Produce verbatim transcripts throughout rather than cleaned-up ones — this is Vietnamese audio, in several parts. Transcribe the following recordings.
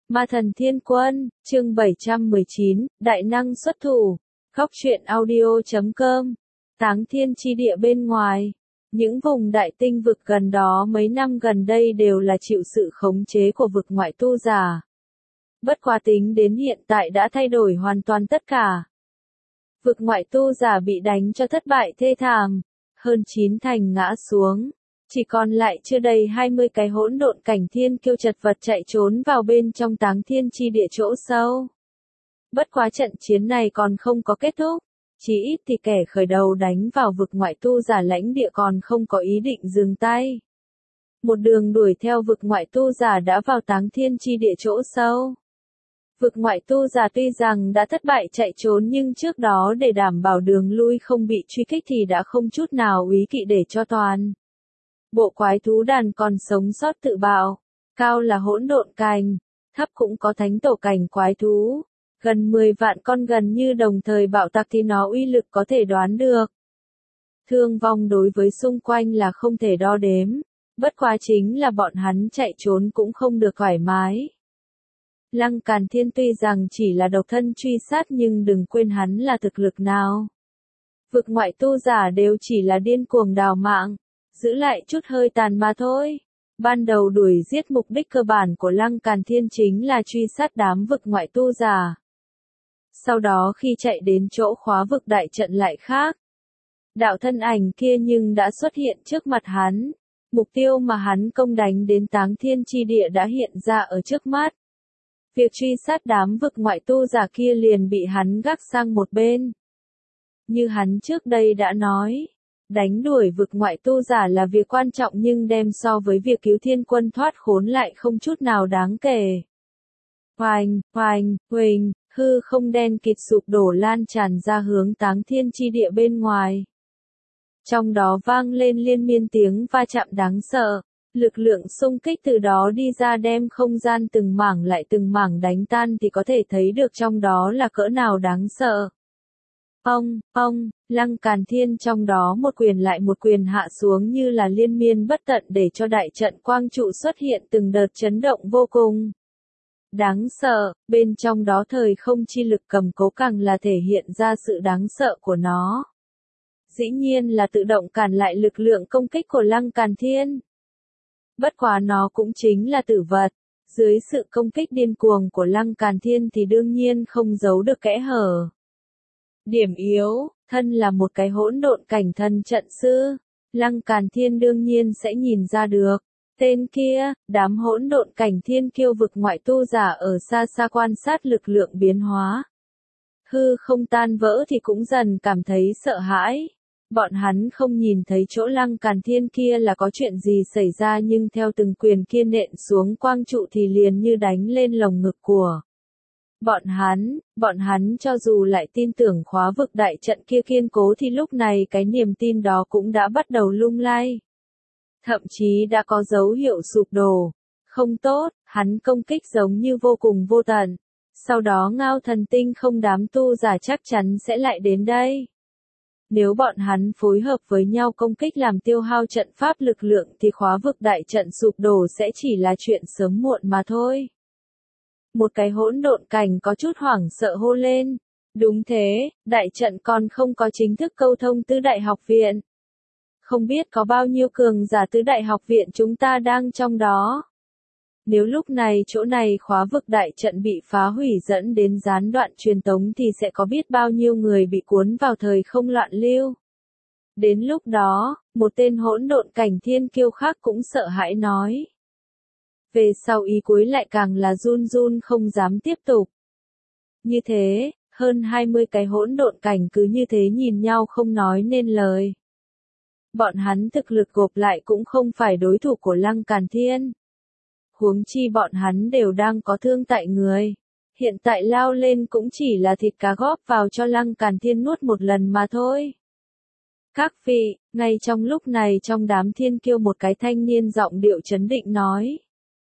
Ma thần thiên quân, chương bảy trăm mười chín, đại năng xuất thủ. Góc truyện audio chấm com. Táng thiên chi địa bên ngoài. Những vùng đại tinh vực gần đó mấy năm gần đây đều là chịu sự khống chế của vực ngoại tu giả. Bất quá tính đến hiện tại đã thay đổi hoàn toàn tất cả. Vực ngoại tu giả bị đánh cho thất bại thê thảm, hơn chín thành ngã xuống. Chỉ còn lại chưa đầy hai mươi cái hỗn độn cảnh thiên kiêu chật vật chạy trốn vào bên trong táng thiên chi địa chỗ sâu. Bất quá trận chiến này còn không có kết thúc, chỉ ít thì kẻ khởi đầu đánh vào vực ngoại tu giả lãnh địa còn không có ý định dừng tay. Một đường đuổi theo vực ngoại tu giả đã vào táng thiên chi địa chỗ sâu. Vực ngoại tu giả tuy rằng đã thất bại chạy trốn nhưng trước đó để đảm bảo đường lui không bị truy kích thì đã không chút nào úy kỵ để cho toàn. Bộ quái thú đàn còn sống sót tự bạo, cao là hỗn độn cành, thấp cũng có thánh tổ cảnh quái thú, gần mười vạn con gần như đồng thời bạo tạc thì nó uy lực có thể đoán được. Thương vong đối với xung quanh là không thể đo đếm, bất quá chính là bọn hắn chạy trốn cũng không được thoải mái. Lăng Càn Thiên tuy rằng chỉ là độc thân truy sát nhưng đừng quên hắn là thực lực nào. Vực ngoại tu giả đều chỉ là điên cuồng đào mạng, giữ lại chút hơi tàn mà thôi. Ban đầu đuổi giết mục đích cơ bản của Lăng Càn Thiên chính là truy sát đám vực ngoại tu giả. Sau đó khi chạy đến chỗ khóa vực đại trận lại khác. Đạo thân ảnh kia nhưng đã xuất hiện trước mặt hắn. Mục tiêu mà hắn công đánh đến táng thiên chi địa đã hiện ra ở trước mắt. Việc truy sát đám vực ngoại tu giả kia liền bị hắn gác sang một bên. Như hắn trước đây đã nói, đánh đuổi vực ngoại tu giả là việc quan trọng nhưng đem so với việc cứu thiên quân thoát khốn lại không chút nào đáng kể. Hoành, hoành, huỳnh, hư không đen kịt sụp đổ lan tràn ra hướng táng thiên chi địa bên ngoài. Trong đó vang lên liên miên tiếng va chạm đáng sợ. Lực lượng xung kích từ đó đi ra đem không gian từng mảng lại từng mảng đánh tan thì có thể thấy được trong đó là cỡ nào đáng sợ. Ông, ông, Lăng Càn Thiên trong đó một quyền lại một quyền hạ xuống như là liên miên bất tận để cho đại trận quang trụ xuất hiện từng đợt chấn động vô cùng. Đáng sợ, bên trong đó thời không chi lực cầm cố càng là thể hiện ra sự đáng sợ của nó. Dĩ nhiên là tự động cản lại lực lượng công kích của Lăng Càn Thiên. Bất quá nó cũng chính là tử vật, dưới sự công kích điên cuồng của Lăng Càn Thiên thì đương nhiên không giấu được kẽ hở. Điểm yếu, thân là một cái hỗn độn cảnh thần trận sư, Lăng Càn Thiên đương nhiên sẽ nhìn ra được. Tên kia, đám hỗn độn cảnh thiên kiêu vực ngoại tu giả ở xa xa quan sát lực lượng biến hóa. Hư không tan vỡ thì cũng dần cảm thấy sợ hãi. Bọn hắn không nhìn thấy chỗ Lăng Càn Thiên kia là có chuyện gì xảy ra nhưng theo từng quyền kia nện xuống quang trụ thì liền như đánh lên lồng ngực của bọn hắn. Bọn hắn cho dù lại tin tưởng khóa vực đại trận kia kiên cố thì lúc này cái niềm tin đó cũng đã bắt đầu lung lay. Thậm chí đã có dấu hiệu sụp đổ. Không tốt, hắn công kích giống như vô cùng vô tận. Sau đó Ngao Thần Tinh không đám tu giả chắc chắn sẽ lại đến đây. Nếu bọn hắn phối hợp với nhau công kích làm tiêu hao trận pháp lực lượng thì khóa vực đại trận sụp đổ sẽ chỉ là chuyện sớm muộn mà thôi. Một cái hỗn độn cảnh có chút hoảng sợ hô lên. Đúng thế, đại trận còn không có chính thức câu thông tứ đại học viện. Không biết có bao nhiêu cường giả tứ đại học viện chúng ta đang trong đó. Nếu lúc này chỗ này khóa vực đại trận bị phá hủy dẫn đến gián đoạn truyền tống thì sẽ có biết bao nhiêu người bị cuốn vào thời không loạn lưu. Đến lúc đó, một tên hỗn độn cảnh thiên kiêu khác cũng sợ hãi nói. Về sau ý cuối lại càng là run run không dám tiếp tục. Như thế, hơn hai mươi cái hỗn độn cảnh cứ như thế nhìn nhau không nói nên lời. Bọn hắn thực lực gộp lại cũng không phải đối thủ của Lăng Càn Thiên. Huống chi bọn hắn đều đang có thương tại người. Hiện tại lao lên cũng chỉ là thịt cá góp vào cho Lăng Càn Thiên nuốt một lần mà thôi. Các vị, ngay trong lúc này trong đám thiên kiêu một cái thanh niên giọng điệu trấn định nói.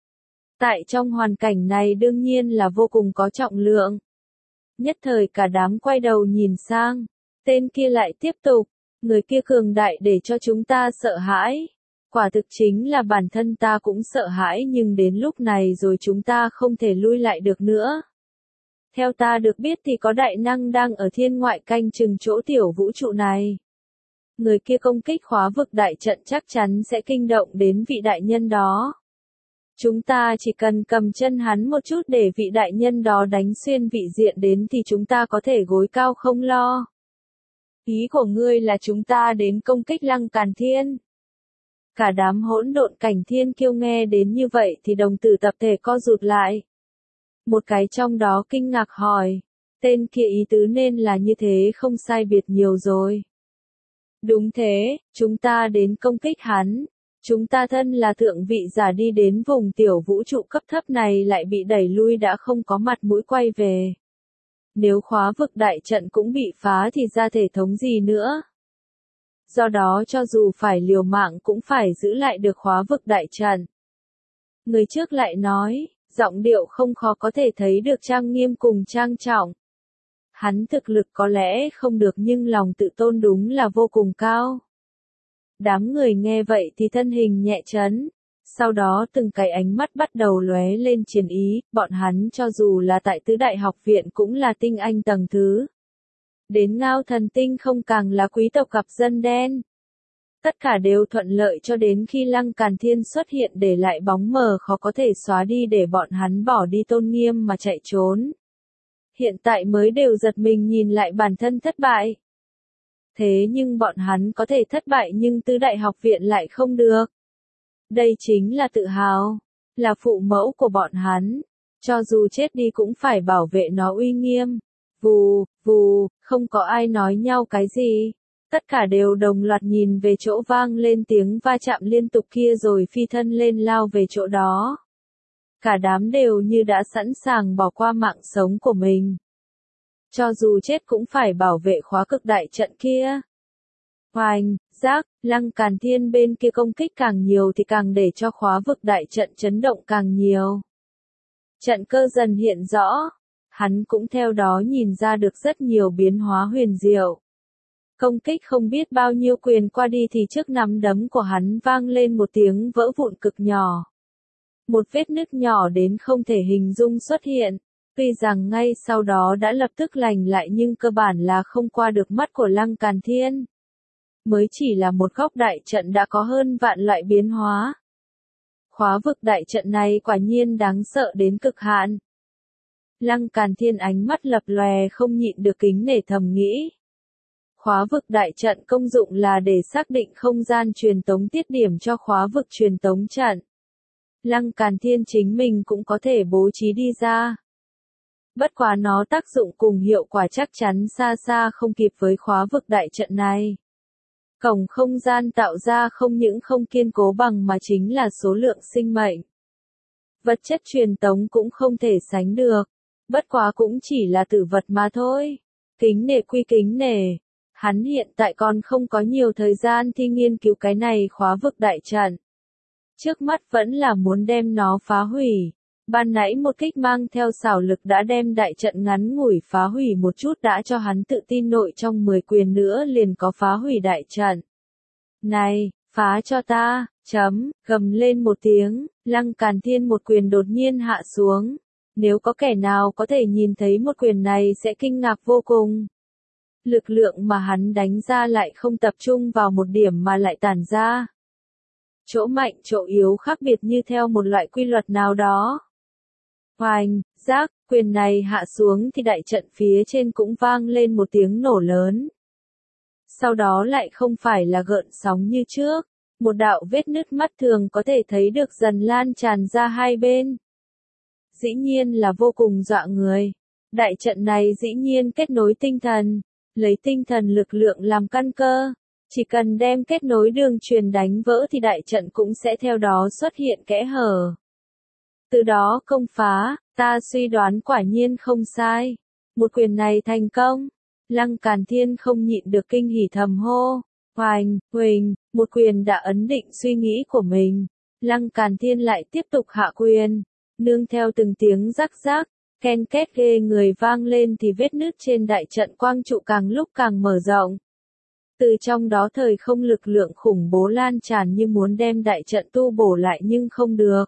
Tại trong hoàn cảnh này đương nhiên là vô cùng có trọng lượng. Nhất thời cả đám quay đầu nhìn sang. Tên kia lại tiếp tục. Người kia cường đại để cho chúng ta sợ hãi. Quả thực chính là bản thân ta cũng sợ hãi nhưng đến lúc này rồi chúng ta không thể lui lại được nữa. Theo ta được biết thì có đại năng đang ở thiên ngoại canh chừng chỗ tiểu vũ trụ này. Người kia công kích khóa vực đại trận chắc chắn sẽ kinh động đến vị đại nhân đó. Chúng ta chỉ cần cầm chân hắn một chút để vị đại nhân đó đánh xuyên vị diện đến thì chúng ta có thể gối cao không lo. Ý của ngươi là chúng ta đến công kích Lăng Càn Thiên. Cả đám hỗn độn cảnh thiên kiêu nghe đến như vậy thì đồng tử tập thể co rụt lại. Một cái trong đó kinh ngạc hỏi, tên kia ý tứ nên là như thế không sai biệt nhiều rồi. Đúng thế, chúng ta đến công kích hắn. Chúng ta thân là thượng vị giả đi đến vùng tiểu vũ trụ cấp thấp này lại bị đẩy lui đã không có mặt mũi quay về. Nếu khóa vực đại trận cũng bị phá thì ra thể thống gì nữa. Do đó cho dù phải liều mạng cũng phải giữ lại được khóa vực đại trận. Người trước lại nói, giọng điệu không khó có thể thấy được trang nghiêm cùng trang trọng. Hắn thực lực có lẽ không được nhưng lòng tự tôn đúng là vô cùng cao. Đám người nghe vậy thì thân hình nhẹ chấn. Sau đó từng cái ánh mắt bắt đầu lóe lên chiến ý, bọn hắn cho dù là tại tứ đại học viện cũng là tinh anh tầng thứ. Đến Ngao Thần Tinh không càng là quý tộc gặp dân đen. Tất cả đều thuận lợi cho đến khi Lăng Càn Thiên xuất hiện để lại bóng mờ khó có thể xóa đi để bọn hắn bỏ đi tôn nghiêm mà chạy trốn. Hiện tại mới đều giật mình nhìn lại bản thân thất bại. Thế nhưng bọn hắn có thể thất bại nhưng tứ đại học viện lại không được. Đây chính là tự hào, là phụ mẫu của bọn hắn. Cho dù chết đi cũng phải bảo vệ nó uy nghiêm. Vù, vù, không có ai nói nhau cái gì. Tất cả đều đồng loạt nhìn về chỗ vang lên tiếng va chạm liên tục kia rồi phi thân lên lao về chỗ đó. Cả đám đều như đã sẵn sàng bỏ qua mạng sống của mình. Cho dù chết cũng phải bảo vệ khóa cực đại trận kia. Hoành, giác, Lăng Càn Thiên bên kia công kích càng nhiều thì càng để cho khóa vực đại trận chấn động càng nhiều. Trận cơ dần hiện rõ. Hắn cũng theo đó nhìn ra được rất nhiều biến hóa huyền diệu. Công kích không biết bao nhiêu quyền qua đi thì trước nắm đấm của hắn vang lên một tiếng vỡ vụn cực nhỏ. Một vết nứt nhỏ đến không thể hình dung xuất hiện. Tuy rằng ngay sau đó đã lập tức lành lại nhưng cơ bản là không qua được mắt của Lăng Càn Thiên. Mới chỉ là một góc đại trận đã có hơn vạn loại biến hóa. Khóa vực đại trận này quả nhiên đáng sợ đến cực hạn. Lăng Càn Thiên ánh mắt lập lòe không nhịn được kính nể thầm nghĩ. Khóa vực đại trận công dụng là để xác định không gian truyền tống tiết điểm cho khóa vực truyền tống trận. Lăng Càn Thiên chính mình cũng có thể bố trí đi ra. Bất quá nó tác dụng cùng hiệu quả chắc chắn xa xa không kịp với khóa vực đại trận này. Cổng không gian tạo ra không những không kiên cố bằng mà chính là số lượng sinh mệnh. Vật chất truyền tống cũng không thể sánh được. Bất quá cũng chỉ là tử vật mà thôi. Kính nể quy kính nể. Hắn hiện tại còn không có nhiều thời gian thi nghiên cứu cái này khóa vực đại trận. Trước mắt vẫn là muốn đem nó phá hủy. Ban nãy một kích mang theo xảo lực đã đem đại trận ngắn ngủi phá hủy một chút đã cho hắn tự tin nội trong mười quyền nữa liền có phá hủy đại trận. Này, phá cho ta, chấm, gầm lên một tiếng, Lăng Càn Thiên một quyền đột nhiên hạ xuống. Nếu có kẻ nào có thể nhìn thấy một quyền này sẽ kinh ngạc vô cùng. Lực lượng mà hắn đánh ra lại không tập trung vào một điểm mà lại tản ra. Chỗ mạnh chỗ yếu khác biệt như theo một loại quy luật nào đó. Hoành, giác, quyền này hạ xuống thì đại trận phía trên cũng vang lên một tiếng nổ lớn. Sau đó lại không phải là gợn sóng như trước. Một đạo vết nứt mắt thường có thể thấy được dần lan tràn ra hai bên. Dĩ nhiên là vô cùng dọa người. Đại trận này dĩ nhiên kết nối tinh thần. Lấy tinh thần lực lượng làm căn cơ. Chỉ cần đem kết nối đường truyền đánh vỡ thì đại trận cũng sẽ theo đó xuất hiện kẽ hở. Từ đó công phá, ta suy đoán quả nhiên không sai. Một quyền này thành công. Lăng Càn Thiên không nhịn được kinh hỉ thầm hô. Hoành, huỳnh, một quyền đã ấn định suy nghĩ của mình. Lăng Càn Thiên lại tiếp tục hạ quyền. Nương theo từng tiếng rắc rắc, ken két ghê người vang lên thì vết nứt trên đại trận quang trụ càng lúc càng mở rộng. Từ trong đó thời không lực lượng khủng bố lan tràn như muốn đem đại trận tu bổ lại nhưng không được.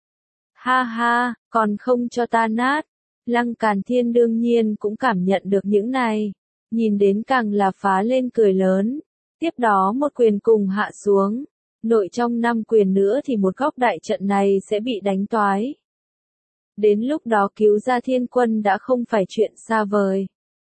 Ha ha, còn không cho ta nát. Lăng Càn Thiên đương nhiên cũng cảm nhận được những này. Nhìn đến càng là phá lên cười lớn. Tiếp đó một quyền cùng hạ xuống. Nội trong năm quyền nữa thì một góc đại trận này sẽ bị đánh toái. Đến lúc đó cứu ra thiên quân đã không phải chuyện xa vời.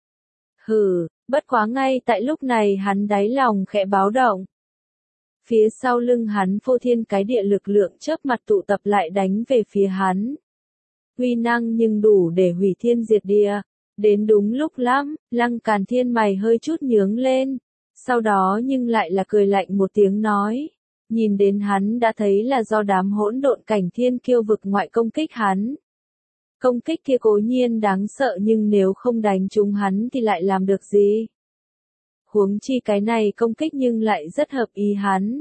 Hừ, bất quá ngay tại lúc này hắn đáy lòng khẽ báo động. Phía sau lưng hắn phô thiên cái địa lực lượng chớp mặt tụ tập lại đánh về phía hắn. Uy năng nhưng đủ để hủy thiên diệt địa. Đến đúng lúc lắm, Lăng Càn Thiên mày hơi chút nhướng lên. Sau đó nhưng lại là cười lạnh một tiếng nói. Nhìn đến hắn đã thấy là do đám hỗn độn cảnh thiên kiêu vực ngoại công kích hắn. Công kích kia cố nhiên đáng sợ nhưng nếu không đánh trúng hắn thì lại làm được gì? Huống chi cái này công kích nhưng lại rất hợp ý hắn.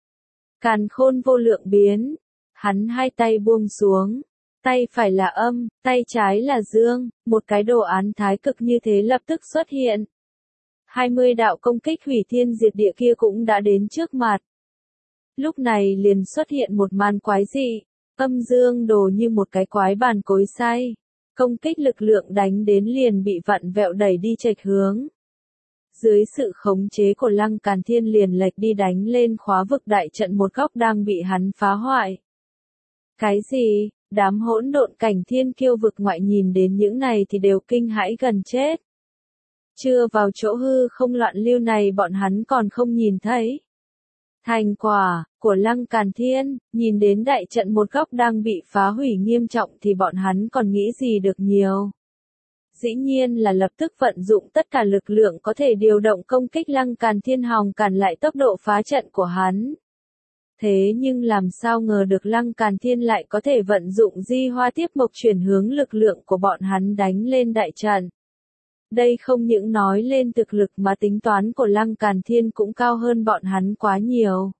Càn khôn vô lượng biến. Hắn hai tay buông xuống. Tay phải là âm, tay trái là dương, một cái đồ án thái cực như thế lập tức xuất hiện. hai mươi đạo công kích hủy thiên diệt địa kia cũng đã đến trước mặt. Lúc này liền xuất hiện một màn quái dị, âm dương đồ như một cái quái bàn cối xay. Công kích lực lượng đánh đến liền bị vặn vẹo đẩy đi chệch hướng. Dưới sự khống chế của Lăng Càn Thiên liền lệch đi đánh lên khóa vực đại trận một góc đang bị hắn phá hoại. Cái gì? Đám hỗn độn cảnh thiên kiêu vực ngoại nhìn đến những này thì đều kinh hãi gần chết. Chưa vào chỗ hư không loạn lưu này bọn hắn còn không nhìn thấy. Thành quả của Lăng Càn Thiên, nhìn đến đại trận một góc đang bị phá hủy nghiêm trọng thì bọn hắn còn nghĩ gì được nhiều. Dĩ nhiên là lập tức vận dụng tất cả lực lượng có thể điều động công kích Lăng Càn Thiên hòng cản lại tốc độ phá trận của hắn. Thế nhưng làm sao ngờ được Lăng Càn Thiên lại có thể vận dụng di hoa tiếp mộc chuyển hướng lực lượng của bọn hắn đánh lên đại trận. Đây không những nói lên thực lực mà tính toán của Lăng Càn Thiên cũng cao hơn bọn hắn quá nhiều.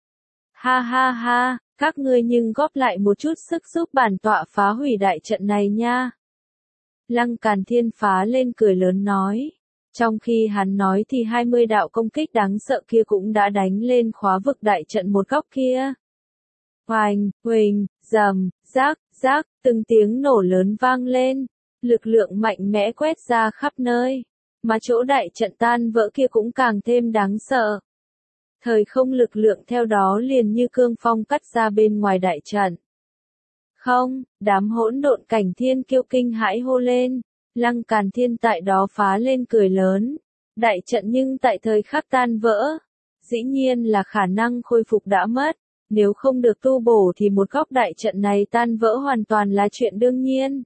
Ha ha ha, các ngươi nhưng góp lại một chút sức giúp bản tọa phá hủy đại trận này nha. Lăng Càn Thiên phá lên cười lớn nói. Trong khi hắn nói thì hai mươi đạo công kích đáng sợ kia cũng đã đánh lên khóa vực đại trận một góc kia. Hoành, huỳnh, rầm, rác, rác, từng tiếng nổ lớn vang lên. Lực lượng mạnh mẽ quét ra khắp nơi. Mà chỗ đại trận tan vỡ kia cũng càng thêm đáng sợ. Thời không lực lượng theo đó liền như cương phong cắt ra bên ngoài đại trận. Không, đám hỗn độn cảnh thiên kiêu kinh hãi hô lên. Lăng Càn Thiên tại đó phá lên cười lớn. Đại trận nhưng tại thời khắc tan vỡ. Dĩ nhiên là khả năng khôi phục đã mất. Nếu không được tu bổ thì một góc đại trận này tan vỡ hoàn toàn là chuyện đương nhiên.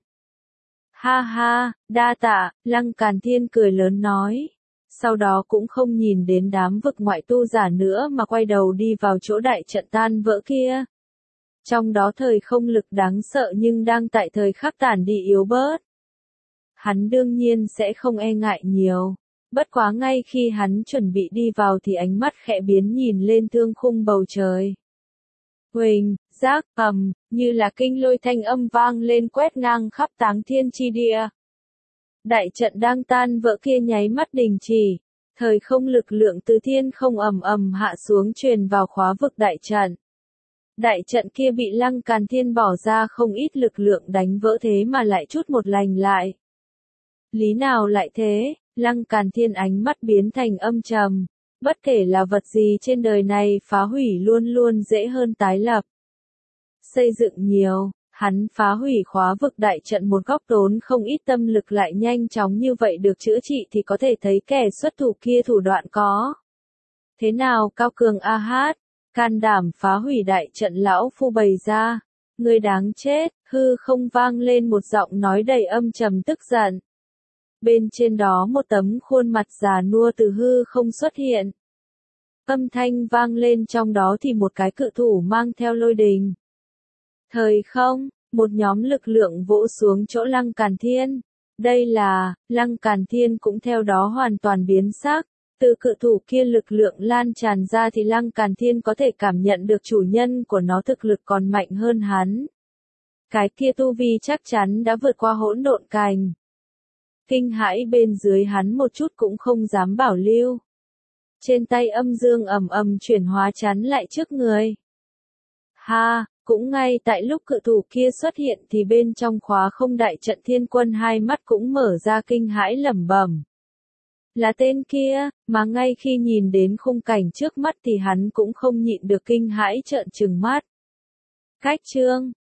Ha ha, đa tạ, Lăng Càn Thiên cười lớn nói. Sau đó cũng không nhìn đến đám vực ngoại tu giả nữa mà quay đầu đi vào chỗ đại trận tan vỡ kia. Trong đó thời không lực đáng sợ nhưng đang tại thời khắc tản đi yếu bớt. Hắn đương nhiên sẽ không e ngại nhiều. Bất quá ngay khi hắn chuẩn bị đi vào thì ánh mắt khẽ biến nhìn lên thương khung bầu trời. Huỳnh, giác, ầm, như là kinh lôi thanh âm vang lên quét ngang khắp táng thiên chi địa. Đại trận đang tan vỡ kia nháy mắt đình chỉ. Thời không lực lượng từ thiên không ầm ầm hạ xuống truyền vào khóa vực đại trận. Đại trận kia bị Lăng Càn Thiên bỏ ra không ít lực lượng đánh vỡ thế mà lại chút một lành lại. Lý nào lại thế? Lăng Càn Thiên ánh mắt biến thành âm trầm. Bất kể là vật gì trên đời này phá hủy luôn luôn dễ hơn tái lập. Xây dựng nhiều, hắn phá hủy khóa vực đại trận một góc tốn không ít tâm lực lại nhanh chóng như vậy được chữa trị thì có thể thấy kẻ xuất thủ kia thủ đoạn có. Thế nào cao cường a hát, can đảm phá hủy đại trận lão phu bày ra. Người đáng chết, hư không vang lên một giọng nói đầy âm trầm tức giận. Bên trên đó một tấm khuôn mặt già nua từ hư không xuất hiện. Âm thanh vang lên trong đó thì một cái cự thủ mang theo lôi đình. Thời không, một nhóm lực lượng vỗ xuống chỗ Lăng Càn Thiên. Đây là, Lăng Càn Thiên cũng theo đó hoàn toàn biến sắc. Từ cự thủ kia lực lượng lan tràn ra thì Lăng Càn Thiên có thể cảm nhận được chủ nhân của nó thực lực còn mạnh hơn hắn. Cái kia tu vi chắc chắn đã vượt qua hỗn độn cảnh. Kinh hãi bên dưới hắn một chút cũng không dám bảo lưu. Trên tay âm dương ầm ầm chuyển hóa chắn lại trước người. Ha, cũng ngay tại lúc cự thủ kia xuất hiện thì bên trong khóa không đại trận thiên quân hai mắt cũng mở ra kinh hãi lẩm bẩm. Là tên kia, mà ngay khi nhìn đến khung cảnh trước mắt thì hắn cũng không nhịn được kinh hãi trợn trừng mắt. Cách chương